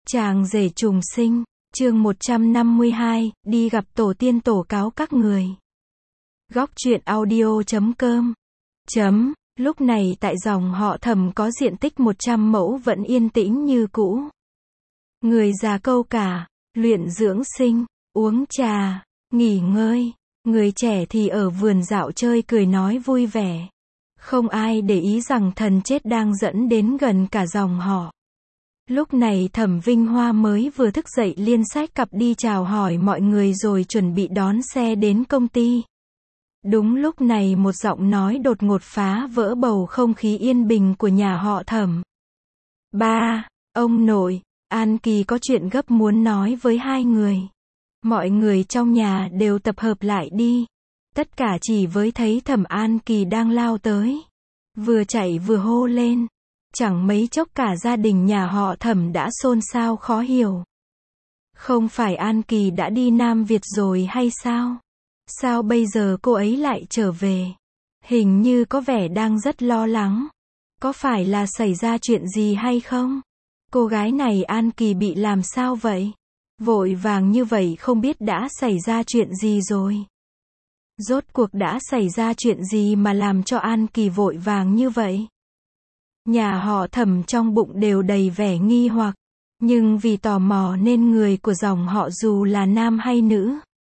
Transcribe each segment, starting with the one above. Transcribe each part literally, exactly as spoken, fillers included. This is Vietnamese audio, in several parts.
Chàng rể trùng sinh, chương một trăm năm mươi hai, đi gặp tổ tiên tổ cáo các người. Góc truyện audio chấm com chấm, lúc này tại dòng họ Thẩm có diện tích một trăm mẫu vẫn yên tĩnh như cũ. Người già câu cả, luyện dưỡng sinh, uống trà, nghỉ ngơi. Người trẻ thì ở vườn dạo chơi cười nói vui vẻ. Không ai để ý rằng thần chết đang dẫn đến gần cả dòng họ. Lúc này Thẩm Vinh Hoa mới vừa thức dậy liền xách cặp đi chào hỏi mọi người rồi chuẩn bị đón xe đến công ty. Đúng lúc này một giọng nói đột ngột phá vỡ bầu không khí yên bình của nhà họ Thẩm. Ba, ông nội, An Kỳ có chuyện gấp muốn nói với hai người. Mọi người trong nhà đều tập hợp lại đi. Tất cả chỉ với thấy Thẩm An Kỳ đang lao tới. Vừa chạy vừa hô lên. Chẳng mấy chốc cả gia đình nhà họ Thẩm đã xôn xao khó hiểu. Không phải An Kỳ đã đi Nam Việt rồi hay sao? Sao bây giờ cô ấy lại trở về? Hình như có vẻ đang rất lo lắng. Có phải là xảy ra chuyện gì hay không? Cô gái này An Kỳ bị làm sao vậy? Vội vàng như vậy không biết đã xảy ra chuyện gì rồi. Rốt cuộc đã xảy ra chuyện gì mà làm cho An Kỳ vội vàng như vậy? Nhà họ Thẩm trong bụng đều đầy vẻ nghi hoặc. Nhưng vì tò mò nên người của dòng họ dù là nam hay nữ,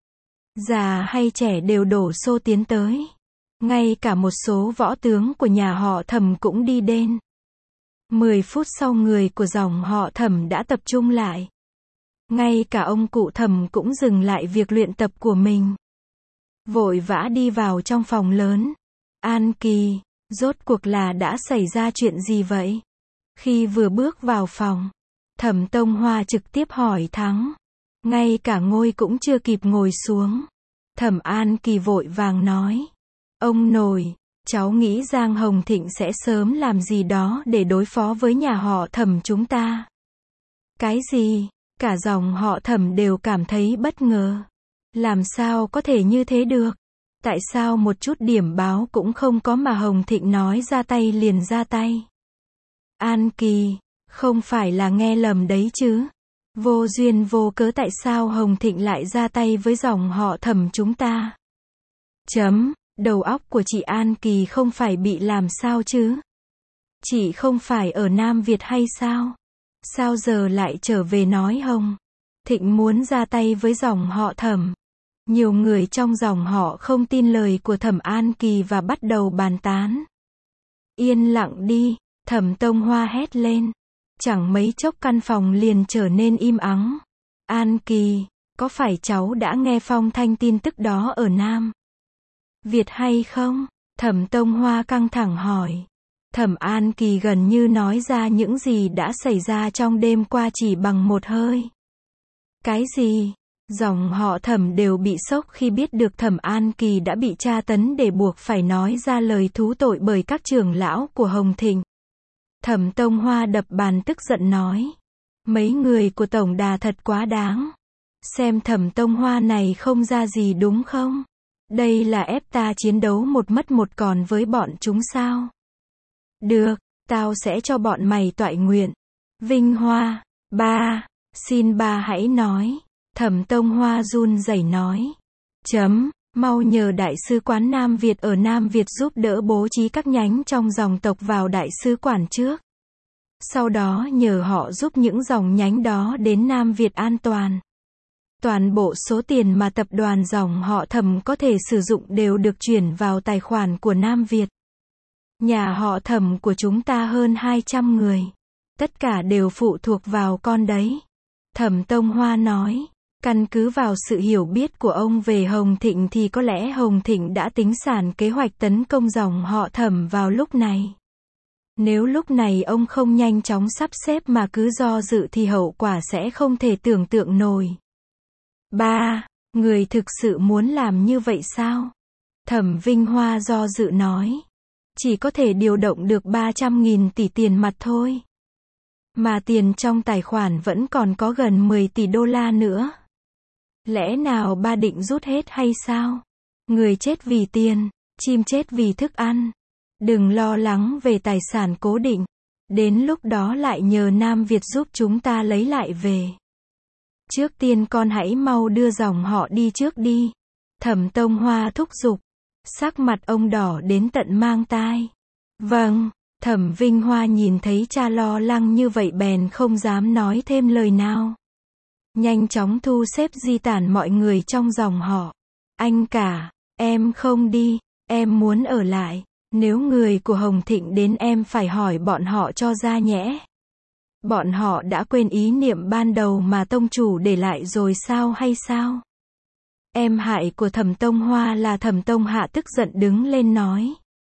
già hay trẻ đều đổ xô tiến tới. Ngay cả một số võ tướng của nhà họ Thẩm cũng đi đến. Mười phút sau người của dòng họ Thẩm đã tập trung lại. Ngay cả ông cụ Thẩm cũng dừng lại việc luyện tập của mình. Vội vã đi vào trong phòng lớn. An Kỳ, rốt cuộc là đã xảy ra chuyện gì vậy? Khi vừa bước vào phòng, Thẩm Tông Hoa trực tiếp hỏi thẳng. Ngay cả ngồi cũng chưa kịp ngồi xuống. Thẩm An Kỳ vội vàng nói. Ông nội, cháu nghĩ Giang Hồng Thịnh sẽ sớm làm gì đó để đối phó với nhà họ Thẩm chúng ta. Cái gì? Cả dòng họ Thẩm đều cảm thấy bất ngờ. Làm sao có thể như thế được? Tại sao một chút điểm báo cũng không có mà Hồng Thịnh nói ra tay liền ra tay? An Kỳ, không phải là nghe lầm đấy chứ? Vô duyên vô cớ tại sao Hồng Thịnh lại ra tay với dòng họ Thẩm chúng ta? Chấm, đầu óc của chị An Kỳ không phải bị làm sao chứ? Chị không phải ở Nam Việt hay sao? Sao giờ lại trở về nói Hồng Thịnh muốn ra tay với dòng họ Thẩm? Nhiều người trong dòng họ không tin lời của Thẩm An Kỳ và bắt đầu bàn tán. Yên lặng đi, Thẩm Tông Hoa hét lên. Chẳng mấy chốc căn phòng liền trở nên im ắng. An Kỳ, có phải cháu đã nghe phong thanh tin tức đó ở Nam Việt hay không? Thẩm Tông Hoa căng thẳng hỏi. Thẩm An Kỳ gần như nói ra những gì đã xảy ra trong đêm qua chỉ bằng một hơi. Cái gì? Dòng họ Thẩm đều bị sốc khi biết được Thẩm An Kỳ đã bị tra tấn để buộc phải nói ra lời thú tội bởi các trưởng lão của Hồng Thịnh. Thẩm Tông Hoa đập bàn tức giận nói. Mấy người của Tổng Đà thật quá đáng. Xem Thẩm Tông Hoa này không ra gì đúng không? Đây là ép ta chiến đấu một mất một còn với bọn chúng sao? Được, tao sẽ cho bọn mày toại nguyện. Vinh Hoa, ba, xin ba hãy nói. Thẩm Tông Hoa run rẩy nói. Chấm, mau nhờ Đại sứ quán Nam Việt ở Nam Việt giúp đỡ bố trí các nhánh trong dòng tộc vào Đại sứ quán trước. Sau đó nhờ họ giúp những dòng nhánh đó đến Nam Việt an toàn. Toàn bộ số tiền mà tập đoàn dòng họ Thẩm có thể sử dụng đều được chuyển vào tài khoản của Nam Việt. Nhà họ Thẩm của chúng ta hơn hai trăm người. Tất cả đều phụ thuộc vào con đấy. Thẩm Tông Hoa nói. Căn cứ vào sự hiểu biết của ông về Hồng Thịnh thì có lẽ Hồng Thịnh đã tính sẵn kế hoạch tấn công dòng họ Thẩm vào lúc này. Nếu lúc này ông không nhanh chóng sắp xếp mà cứ do dự thì hậu quả sẽ không thể tưởng tượng nổi. Ba, người thực sự muốn làm như vậy sao? Thẩm Vinh Hoa do dự nói. Chỉ có thể điều động được ba trăm nghìn tỷ tiền mặt thôi. Mà tiền trong tài khoản vẫn còn có gần mười tỷ đô la nữa. Lẽ nào ba định rút hết hay sao? Người chết vì tiền, chim chết vì thức ăn. Đừng lo lắng về tài sản cố định. Đến lúc đó lại nhờ Nam Việt giúp chúng ta lấy lại về. Trước tiên con hãy mau đưa dòng họ đi trước đi. Thẩm Tông Hoa thúc giục. Sắc mặt ông đỏ đến tận mang tai. Vâng, Thẩm Vinh Hoa nhìn thấy cha lo lắng như vậy bèn không dám nói thêm lời nào. Nhanh chóng thu xếp di tản mọi người trong dòng họ. Anh cả, em không đi, em muốn ở lại. Nếu người của Hồng Thịnh đến em phải hỏi bọn họ cho ra nhẽ. Bọn họ đã quên ý niệm ban đầu mà tông chủ để lại rồi sao hay sao? Em hại của Thẩm Tông Hoa là Thẩm Tông Hạ tức giận đứng lên nói.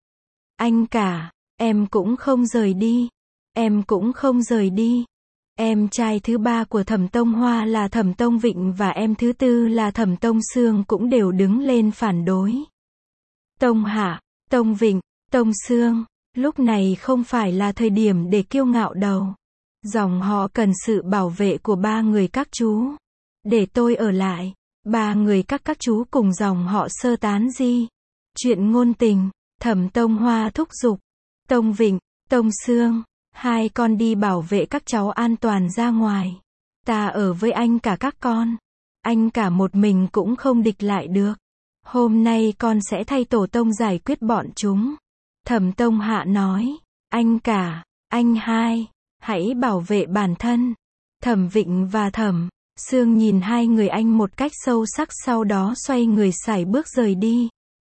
Anh cả, em cũng không rời đi. Em cũng không rời đi. Em trai thứ ba của Thẩm Tông Hoa là Thẩm Tông Vịnh và em thứ tư là Thẩm Tông Sương cũng đều đứng lên phản đối. Tông Hạ, Tông Vịnh, Tông Sương, lúc này không phải là thời điểm để kiêu ngạo đâu. Dòng họ cần sự bảo vệ của ba người các chú. Để tôi ở lại. Ba người các các chú cùng dòng họ sơ tán gì. Chuyện ngôn tình, Thẩm Tông Hoa thúc giục. Tông Vịnh, Tông Sương, hai con đi bảo vệ các cháu an toàn ra ngoài. Ta ở với anh cả các con. Anh cả một mình cũng không địch lại được. Hôm nay con sẽ thay tổ tông giải quyết bọn chúng. Thẩm Tông Hạ nói. Anh cả, anh hai, hãy bảo vệ bản thân. Thẩm Vịnh và Thẩm Sương nhìn hai người anh một cách sâu sắc sau đó xoay người sải bước rời đi.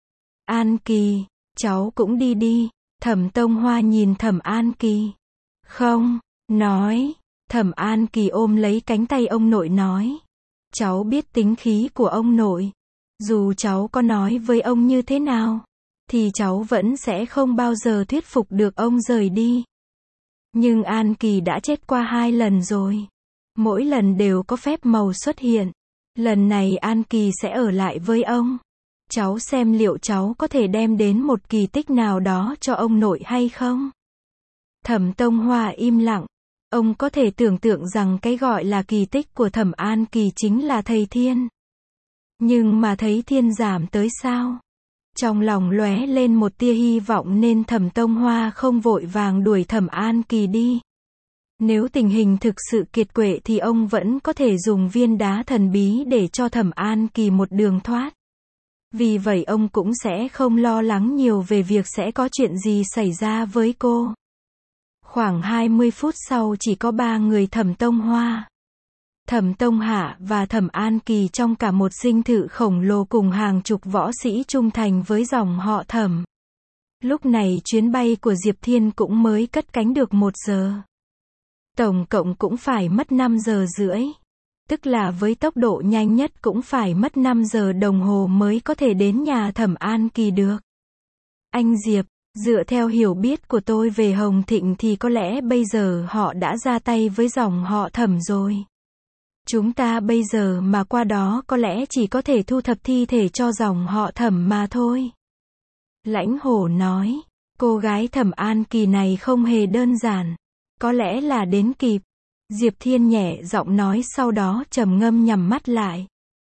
An Kỳ, cháu cũng đi đi. Thẩm Tông Hoa nhìn Thẩm An Kỳ. Không, nói. Thẩm An Kỳ ôm lấy cánh tay ông nội nói. Cháu biết tính khí của ông nội. Dù cháu có nói với ông như thế nào, thì cháu vẫn sẽ không bao giờ thuyết phục được ông rời đi. Nhưng An Kỳ đã chết qua hai lần rồi. Mỗi lần đều có phép màu xuất hiện. Lần này An Kỳ sẽ ở lại với ông. Cháu xem liệu cháu có thể đem đến một kỳ tích nào đó cho ông nội hay không? Thẩm Tông Hoa im lặng. Ông có thể tưởng tượng rằng cái gọi là kỳ tích của Thẩm An Kỳ chính là thầy Thiên. Nhưng mà thấy Thiên giảm tới sao? Trong lòng lóe lên một tia hy vọng nên Thẩm Tông Hoa không vội vàng đuổi Thẩm An Kỳ đi. Nếu tình hình thực sự kiệt quệ thì ông vẫn có thể dùng viên đá thần bí để cho Thẩm An Kỳ một đường thoát. Vì vậy ông cũng sẽ không lo lắng nhiều về việc sẽ có chuyện gì xảy ra với cô. Khoảng hai mươi phút sau chỉ có ba người Thẩm Tông Hoa, Thẩm Tông Hạ và Thẩm An Kỳ trong cả một dinh thự khổng lồ cùng hàng chục võ sĩ trung thành với dòng họ Thẩm. Lúc này chuyến bay của Diệp Thiên cũng mới cất cánh được một giờ. Tổng cộng cũng phải mất năm giờ rưỡi. Tức là với tốc độ nhanh nhất cũng phải mất năm giờ đồng hồ mới có thể đến nhà Thẩm An Kỳ được. Anh Diệp, dựa theo hiểu biết của tôi về Hồng Thịnh thì có lẽ bây giờ họ đã ra tay với dòng họ Thẩm rồi. Chúng ta bây giờ mà qua đó có lẽ chỉ có thể thu thập thi thể cho dòng họ Thẩm mà thôi. Lãnh Hổ nói, cô gái Thẩm An Kỳ này không hề đơn giản. Có lẽ là đến kịp. Diệp Thiên nhẹ giọng nói sau đó trầm ngâm nhắm mắt lại.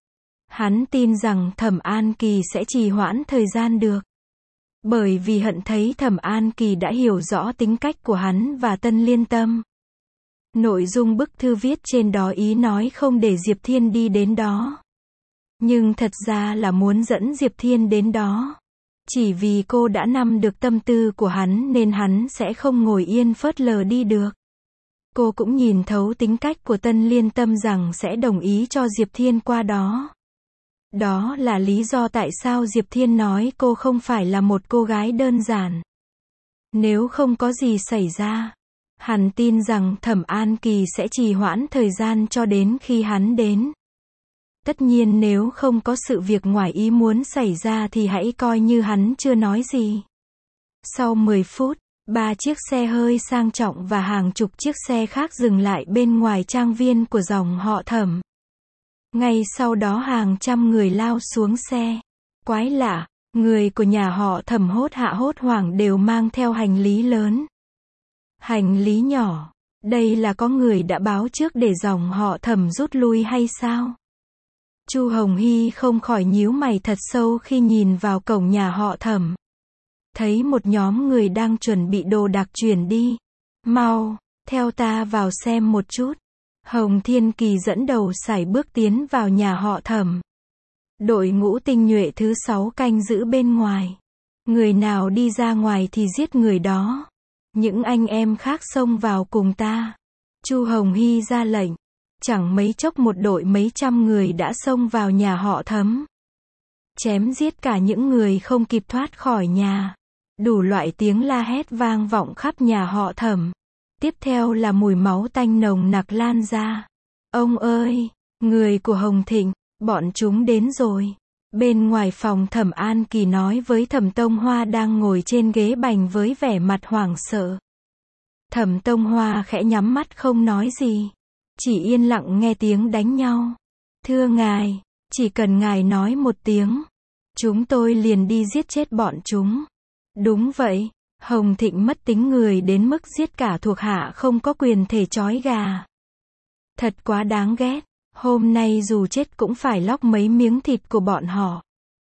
Hắn tin rằng Thẩm An Kỳ sẽ trì hoãn thời gian được. Bởi vì hận thấy Thẩm An Kỳ đã hiểu rõ tính cách của hắn và Tân Liên Tâm. Nội dung bức thư viết trên đó ý nói không để Diệp Thiên đi đến đó. Nhưng thật ra là muốn dẫn Diệp Thiên đến đó. Chỉ vì cô đã nắm được tâm tư của hắn nên hắn sẽ không ngồi yên phớt lờ đi được. Cô cũng nhìn thấu tính cách của Tân Liên Tâm rằng sẽ đồng ý cho Diệp Thiên qua đó. Đó là lý do tại sao Diệp Thiên nói cô không phải là một cô gái đơn giản. Nếu không có gì xảy ra, hắn tin rằng Thẩm An Kỳ sẽ trì hoãn thời gian cho đến khi hắn đến. Tất nhiên nếu không có sự việc ngoài ý muốn xảy ra thì hãy coi như hắn chưa nói gì. Sau mười phút, ba chiếc xe hơi sang trọng và hàng chục chiếc xe khác dừng lại bên ngoài trang viên của dòng họ Thẩm. Ngay sau đó hàng trăm người lao xuống xe. Quái lạ, người của nhà họ Thẩm hốt hạ hốt hoảng đều mang theo hành lý lớn. Hành lý nhỏ, đây là có người đã báo trước để dòng họ Thẩm rút lui hay sao? Chu Hồng Hy không khỏi nhíu mày thật sâu khi nhìn vào cổng nhà họ Thẩm. Thấy một nhóm người đang chuẩn bị đồ đạc chuyển đi. Mau, theo ta vào xem một chút. Hồng Thiên Kỳ dẫn đầu sải bước tiến vào nhà họ Thẩm. Đội ngũ tinh nhuệ thứ sáu canh giữ bên ngoài. Người nào đi ra ngoài thì giết người đó. Những anh em khác xông vào cùng ta. Chu Hồng Hy ra lệnh. Chẳng mấy chốc một đội mấy trăm người đã xông vào nhà họ Thẩm. Chém giết cả những người không kịp thoát khỏi nhà. Đủ loại tiếng la hét vang vọng khắp nhà họ Thẩm. Tiếp theo là mùi máu tanh nồng nặc lan ra. Ông ơi, người của Hồng Thịnh, bọn chúng đến rồi. Bên ngoài phòng Thẩm An Kỳ nói với Thẩm Tông Hoa đang ngồi trên ghế bành với vẻ mặt hoảng sợ. Thẩm Tông Hoa khẽ nhắm mắt không nói gì. Chỉ yên lặng nghe tiếng đánh nhau. Thưa ngài, chỉ cần ngài nói một tiếng, chúng tôi liền đi giết chết bọn chúng. Đúng vậy, Hồng Thịnh mất tính người đến mức giết cả thuộc hạ không có quyền thể trói gà. Thật quá đáng ghét, hôm nay dù chết cũng phải lóc mấy miếng thịt của bọn họ.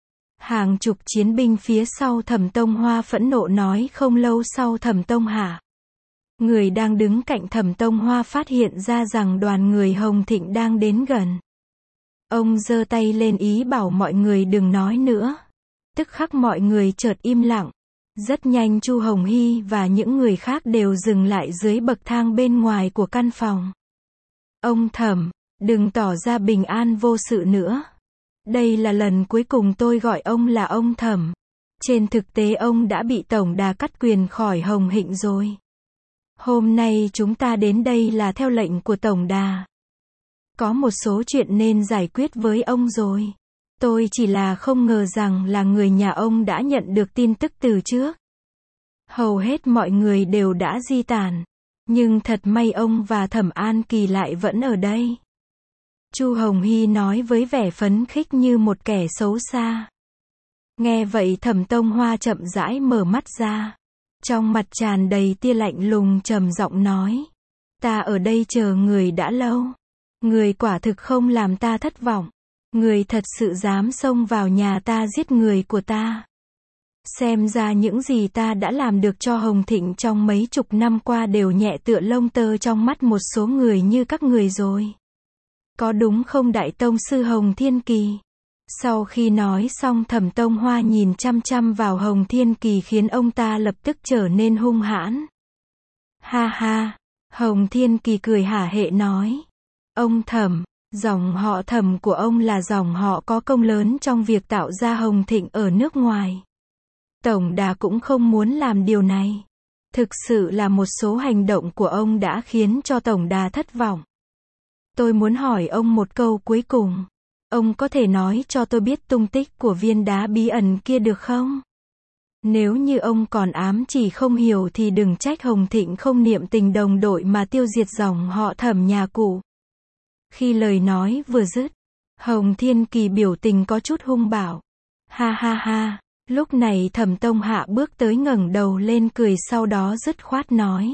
Hàng chục chiến binh phía sau Thẩm Tông Hoa phẫn nộ nói. Không lâu sau Thẩm Tông Hạ, người đang đứng cạnh Thẩm Tông Hoa phát hiện ra rằng đoàn người Hồng Thịnh đang đến gần. Ông giơ tay lên ý bảo mọi người đừng nói nữa. Tức khắc mọi người chợt im lặng. Rất nhanh Chu Hồng Hy và những người khác đều dừng lại dưới bậc thang bên ngoài của căn phòng. Ông Thẩm, đừng tỏ ra bình an vô sự nữa. Đây là lần cuối cùng tôi gọi ông là ông Thẩm. Trên thực tế ông đã bị Tổng Đà cắt quyền khỏi Hồng Thịnh rồi. Hôm nay chúng ta đến đây là theo lệnh của Tổng Đà. Có một số chuyện nên giải quyết với ông rồi. Tôi chỉ là không ngờ rằng là người nhà ông đã nhận được tin tức từ trước. Hầu hết mọi người đều đã di tản. Nhưng thật may ông và Thẩm An Kỳ lại vẫn ở đây. Chu Hồng Hy nói với vẻ phấn khích như một kẻ xấu xa. Nghe vậy Thẩm Tông Hoa chậm rãi mở mắt ra. Trong mặt tràn đầy tia lạnh lùng trầm giọng nói. Ta ở đây chờ người đã lâu. Người quả thực không làm ta thất vọng. Người thật sự dám xông vào nhà ta giết người của ta. Xem ra những gì ta đã làm được cho Hồng Thịnh trong mấy chục năm qua đều nhẹ tựa lông tơ trong mắt một số người như các người rồi. Có đúng không Đại Tông Sư Hồng Thiên Kỳ? Sau khi nói xong Thẩm Tông Hoa nhìn chăm chăm vào Hồng Thiên Kỳ khiến ông ta lập tức trở nên hung hãn. Ha ha, Hồng Thiên Kỳ cười hả hệ nói. Ông Thẩm, dòng họ Thẩm của ông là dòng họ có công lớn trong việc tạo ra Hồng Thịnh ở nước ngoài. Tổng Đà cũng không muốn làm điều này. Thực sự là một số hành động của ông đã khiến cho Tổng Đà thất vọng. Tôi muốn hỏi ông một câu cuối cùng. Ông có thể nói cho tôi biết tung tích của viên đá bí ẩn kia được không? Nếu như ông còn ám chỉ không hiểu thì đừng trách Hồng Thịnh không niệm tình đồng đội mà tiêu diệt dòng họ Thẩm nhà cụ. Khi lời nói vừa dứt, Hồng Thiên Kỳ biểu tình có chút hung bạo. Ha ha ha, lúc này Thẩm Tông Hạ bước tới ngẩng đầu lên cười sau đó dứt khoát nói.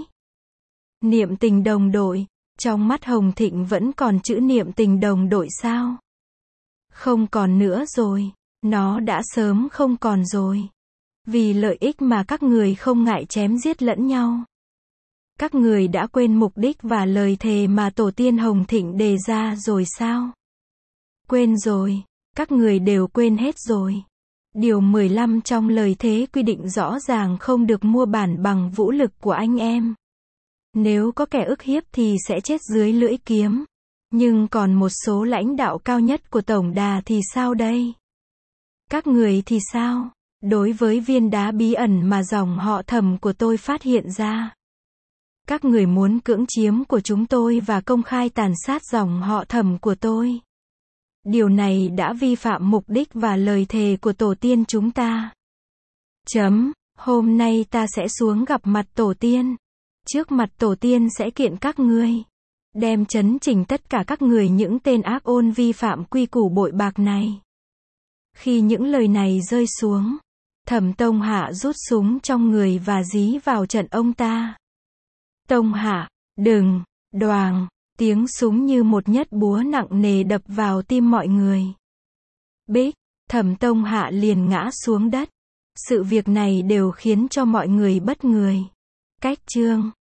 Niệm tình đồng đội, trong mắt Hồng Thịnh vẫn còn chữ niệm tình đồng đội sao? Không còn nữa rồi, nó đã sớm không còn rồi. Vì lợi ích mà các người không ngại chém giết lẫn nhau. Các người đã quên mục đích và lời thề mà tổ tiên Hồng Thịnh đề ra rồi sao? Quên rồi, các người đều quên hết rồi. Điều mười lăm trong lời thề quy định rõ ràng không được mua bản bằng vũ lực của anh em. Nếu có kẻ ức hiếp thì sẽ chết dưới lưỡi kiếm. Nhưng còn một số lãnh đạo cao nhất của Tổng Đà thì sao đây? Các người thì sao? Đối với viên đá bí ẩn mà dòng họ Thẩm của tôi phát hiện ra. Các người muốn cưỡng chiếm của chúng tôi và công khai tàn sát dòng họ Thẩm của tôi. Điều này đã vi phạm mục đích và lời thề của tổ tiên chúng ta. Chấm, hôm nay ta sẽ xuống gặp mặt tổ tiên. Trước mặt tổ tiên sẽ kiện các ngươi. Đem chấn chỉnh tất cả các người những tên ác ôn vi phạm quy củ bội bạc này. Khi những lời này rơi xuống, Thẩm Tông Hạ rút súng trong người và dí vào trận ông ta. Tông Hạ, đừng, đoàng, tiếng súng như một nhát búa nặng nề đập vào tim mọi người. Bích, Thẩm Tông Hạ liền ngã xuống đất. Sự việc này đều khiến cho mọi người bất người. Cách chương